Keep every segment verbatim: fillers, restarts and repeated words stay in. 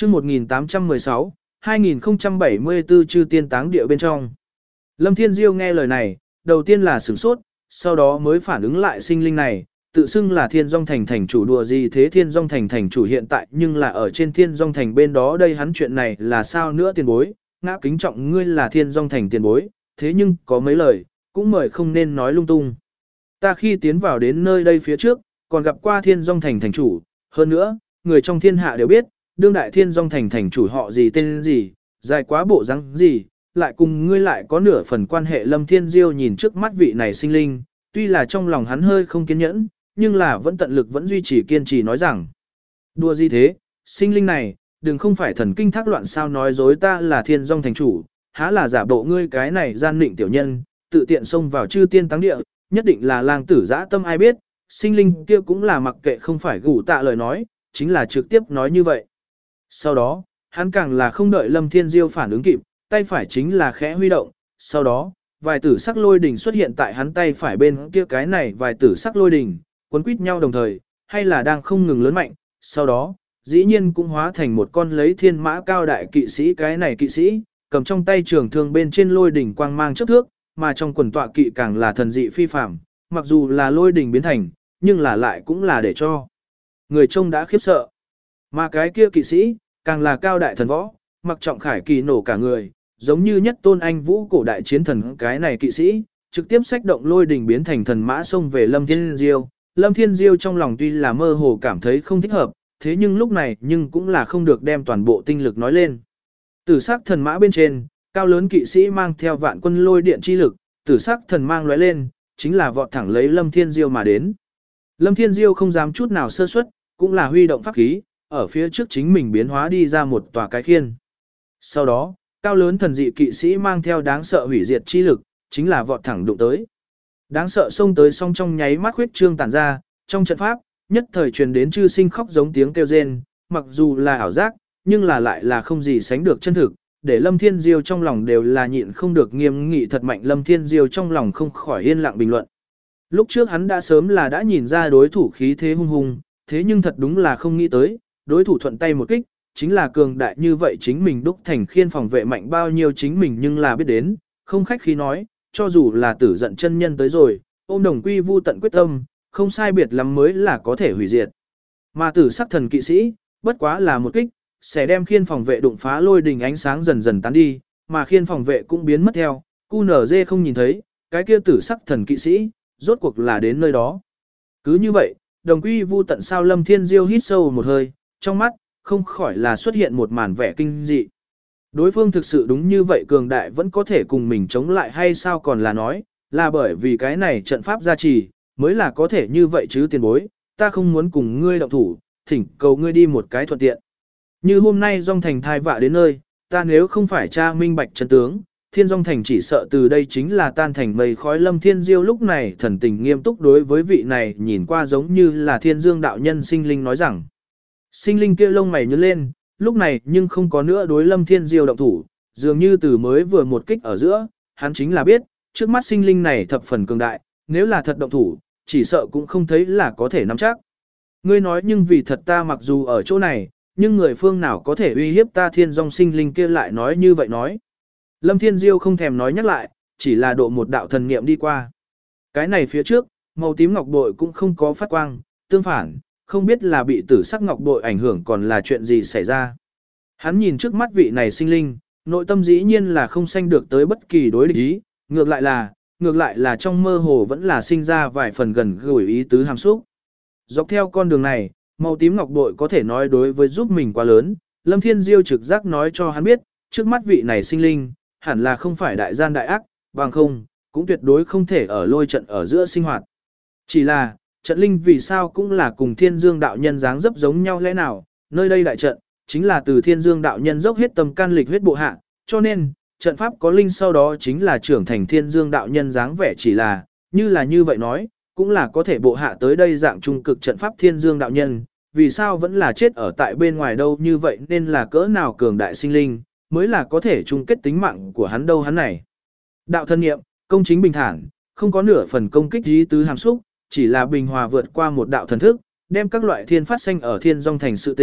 chương một nghìn tám trăm mười sáu, hai nghìn không trăm bảy mươi tư chư tiên táng địa bên trong. Lâm Thiên Diêu nghe lời này, đầu tiên là sửng sốt, sau đó mới phản ứng lại sinh linh này, tự xưng là Thiên Dung Thành thành chủ, đùa gì thế, Thiên Dung Thành thành chủ hiện tại nhưng là ở trên Thiên Dung Thành bên đó đây, hắn chuyện này là sao nữa tiền bối, ngã kính trọng ngươi là Thiên Dung Thành tiền bối, thế nhưng có mấy lời, cũng mời không nên nói lung tung. Ta khi tiến vào đến nơi đây phía trước, còn gặp qua Thiên Dung Thành thành chủ, hơn nữa, người trong thiên hạ đều biết, đương đại Thiên Dung Thành thành chủ họ gì tên gì, dài quá bộ dáng gì, lại cùng ngươi lại có nửa phần quan hệ. Lâm Thiên Diêu nhìn trước mắt vị này sinh linh, tuy là trong lòng hắn hơi không kiên nhẫn, nhưng là vẫn tận lực vẫn duy trì kiên trì nói rằng, đùa gì thế, sinh linh này, đừng không phải thần kinh thác loạn sao, nói dối ta là Thiên Dung Thành chủ, há là giả bộ ngươi cái này gian nịnh tiểu nhân, tự tiện xông vào chư tiên táng địa, nhất định là lang tử dã tâm ai biết. Sinh linh kia cũng là mặc kệ không phải gủ tạ lời nói, chính là trực tiếp nói như vậy. Sau đó, hắn càng là không đợi Lâm Thiên Diêu phản ứng kịp, tay phải chính là khẽ huy động, sau đó, vài tử sắc lôi đỉnh xuất hiện tại hắn tay phải bên kia, cái này vài tử sắc lôi đỉnh, quấn quýt nhau đồng thời, hay là đang không ngừng lớn mạnh, sau đó, dĩ nhiên cũng hóa thành một con lấy thiên mã cao đại kỵ sĩ, cái này kỵ sĩ, cầm trong tay trường thương bên trên lôi đỉnh quang mang chớp thước, mà trong quần tọa kỵ càng là thần dị phi phàm, mặc dù là lôi đỉnh biến thành, nhưng là lại cũng là để cho người trông đã khiếp sợ. Mà cái kia kỵ sĩ, càng là cao đại thần võ, mặc trọng khải kỳ nổ cả người, giống như nhất tôn anh vũ cổ đại chiến thần, cái này kỵ sĩ, trực tiếp xách động lôi đỉnh biến thành thần mã xông về Lâm Thiên Diêu. Lâm Thiên Diêu trong lòng tuy là mơ hồ cảm thấy không thích hợp, thế nhưng lúc này nhưng cũng là không được đem toàn bộ tinh lực nói lên. Tử sắc thần mã bên trên, cao lớn kỵ sĩ mang theo vạn quân lôi điện chi lực, tử sắc thần mang lóe lên, chính là vọt thẳng lấy Lâm Thiên Diêu mà đến. Lâm Thiên Diêu không dám chút nào sơ suất, cũng là huy động pháp khí, ở phía trước chính mình biến hóa đi ra một tòa cái khiên. Sau đó, cao lớn thần dị kỵ sĩ mang theo đáng sợ hủy diệt chi lực, chính là vọt thẳng đụng tới. Đáng sợ xông tới song trong nháy mắt huyết trương tản ra, trong trận pháp, nhất thời truyền đến chư sinh khóc giống tiếng kêu rên, mặc dù là ảo giác, nhưng là lại là không gì sánh được chân thực, để Lâm Thiên Diêu trong lòng đều là nhịn không được nghiêm nghị thật mạnh. Lâm Thiên Diêu trong lòng không khỏi yên lặng bình luận. Lúc trước hắn đã sớm là đã nhìn ra đối thủ khí thế hung hùng, thế nhưng thật đúng là không nghĩ tới, đối thủ thuận tay một kích, chính là cường đại như vậy, chính mình đúc thành khiên phòng vệ mạnh bao nhiêu chính mình nhưng là biết đến, không khách khí nói, cho dù là tử giận chân nhân tới rồi, ôm đồng quy vu tận quyết tâm, không sai biệt lắm mới là có thể hủy diệt. Mà tử sắc thần kỵ sĩ, bất quá là một kích, sẽ đem khiên phòng vệ đụng phá lôi đình ánh sáng dần dần tán đi, mà khiên phòng vệ cũng biến mất theo, cu nở dê không nhìn thấy, cái kia tử sắc thần kỵ sĩ, rốt cuộc là đến nơi đó. Cứ như vậy, đồng quy vu tận sao. Lâm Thiên Diêu hít sâu một hơi, trong mắt, không khỏi là xuất hiện một màn vẻ kinh dị. Đối phương thực sự đúng như vậy cường đại vẫn có thể cùng mình chống lại hay sao, còn là nói, là bởi vì cái này trận pháp gia trì, mới là có thể như vậy chứ tiền bối, ta không muốn cùng ngươi động thủ, thỉnh cầu ngươi đi một cái thuận tiện. Như hôm nay Dung Thành thai vạ đến nơi, ta nếu không phải tra minh bạch chân tướng, Thiên Dung Thành chỉ sợ từ đây chính là tan thành mây khói. Lâm Thiên Diêu lúc này thần tình nghiêm túc đối với vị này nhìn qua giống như là Thiên Dương đạo nhân sinh linh nói rằng. Sinh linh kia lông mày nhướng lên, lúc này nhưng không có nữa đối Lâm Thiên Diêu động thủ, dường như từ mới vừa một kích ở giữa, hắn chính là biết, trước mắt sinh linh này thập phần cường đại, nếu là thật động thủ, chỉ sợ cũng không thấy là có thể nắm chắc. Ngươi nói nhưng vì thật ta mặc dù ở chỗ này, nhưng người phương nào có thể uy hiếp ta. Thiên Dung sinh linh kia lại nói như vậy nói. Lâm Thiên Diêu không thèm nói nhắc lại, chỉ là độ một đạo thần niệm đi qua. Cái này phía trước, màu tím ngọc bội cũng không có phát quang, tương phản, không biết là bị tử sắc ngọc bội ảnh hưởng còn là chuyện gì xảy ra. Hắn nhìn trước mắt vị này sinh linh, nội tâm dĩ nhiên là không sanh được tới bất kỳ đối địch ý, ngược lại là, ngược lại là trong mơ hồ vẫn là sinh ra vài phần gần gũi ý tứ hàm xúc. Dọc theo con đường này, màu tím ngọc bội có thể nói đối với giúp mình quá lớn, Lâm Thiên Diêu trực giác nói cho hắn biết, trước mắt vị này sinh linh, hẳn là không phải đại gian đại ác, bằng không, cũng tuyệt đối không thể ở lôi trận ở giữa sinh hoạt. Chỉ là, trận linh vì sao cũng là cùng Thiên Dương đạo nhân dáng dấp giống nhau lẽ nào, nơi đây đại trận, chính là từ Thiên Dương đạo nhân dốc hết tâm can lịch huyết bộ hạ, cho nên, trận pháp có linh sau đó chính là trưởng thành Thiên Dương đạo nhân dáng vẻ, chỉ là, như là như vậy nói, cũng là có thể bộ hạ tới đây dạng trung cực trận pháp Thiên Dương đạo nhân, vì sao vẫn là chết ở tại bên ngoài đâu, như vậy nên là cỡ nào cường đại sinh linh, mới là có thể chung kết tính mạng của hắn đâu. Hắn này, đạo thân nghiệm, công chính bình thản, không có nửa phần công kích ý tứ hàm xúc, chỉ là bình hòa vượt qua một đạo thần thức, đem các loại thiên phát sanh ở Thiên Dung Thành sự tình,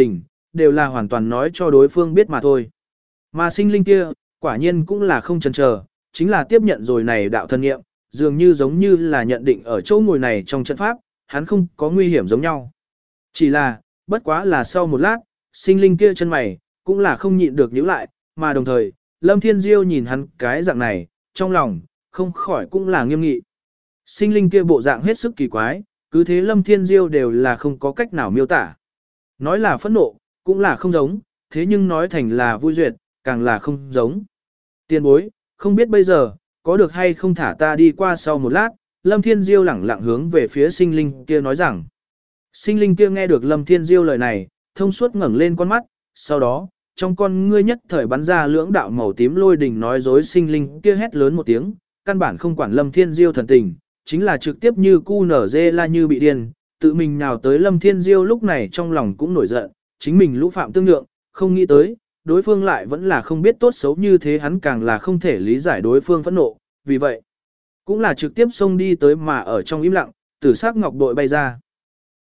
đều là hoàn toàn nói cho đối phương biết mà thôi. Mà sinh linh kia, quả nhiên cũng là không chần chờ, chính là tiếp nhận rồi này đạo thân nghiệm, dường như giống như là nhận định ở chỗ ngồi này trong trận pháp, hắn không có nguy hiểm giống nhau. Chỉ là, bất quá là sau một lát, sinh linh kia chân mày, cũng là không nhịn được nhíu lại, mà đồng thời, Lâm Thiên Diêu nhìn hắn cái dạng này, trong lòng, không khỏi cũng là nghiêm nghị. Sinh linh kia bộ dạng hết sức kỳ quái, cứ thế Lâm Thiên Diêu đều là không có cách nào miêu tả. Nói là phẫn nộ, cũng là không giống, thế nhưng nói thành là vui duyệt, càng là không giống. Tiền bối, không biết bây giờ, có được hay không thả ta đi qua sau một lát, Lâm Thiên Diêu lẳng lặng hướng về phía sinh linh kia nói rằng. Sinh linh kia nghe được Lâm Thiên Diêu lời này, thông suốt ngẩng lên con mắt, sau đó, trong con ngươi nhất thời bắn ra lưỡng đạo màu tím lôi đình nói dối sinh linh kia hét lớn một tiếng, căn bản không quản Lâm Thiên Diêu thần tình, chính là trực tiếp như cu nở dê la như bị điên, tự mình nhào tới Lâm Thiên Diêu lúc này trong lòng cũng nổi giận, chính mình lũ phạm tương lượng, không nghĩ tới, đối phương lại vẫn là không biết tốt xấu như thế hắn càng là không thể lý giải đối phương phẫn nộ, vì vậy, cũng là trực tiếp xông đi tới mà ở trong im lặng, tử sắc ngọc bội bay ra.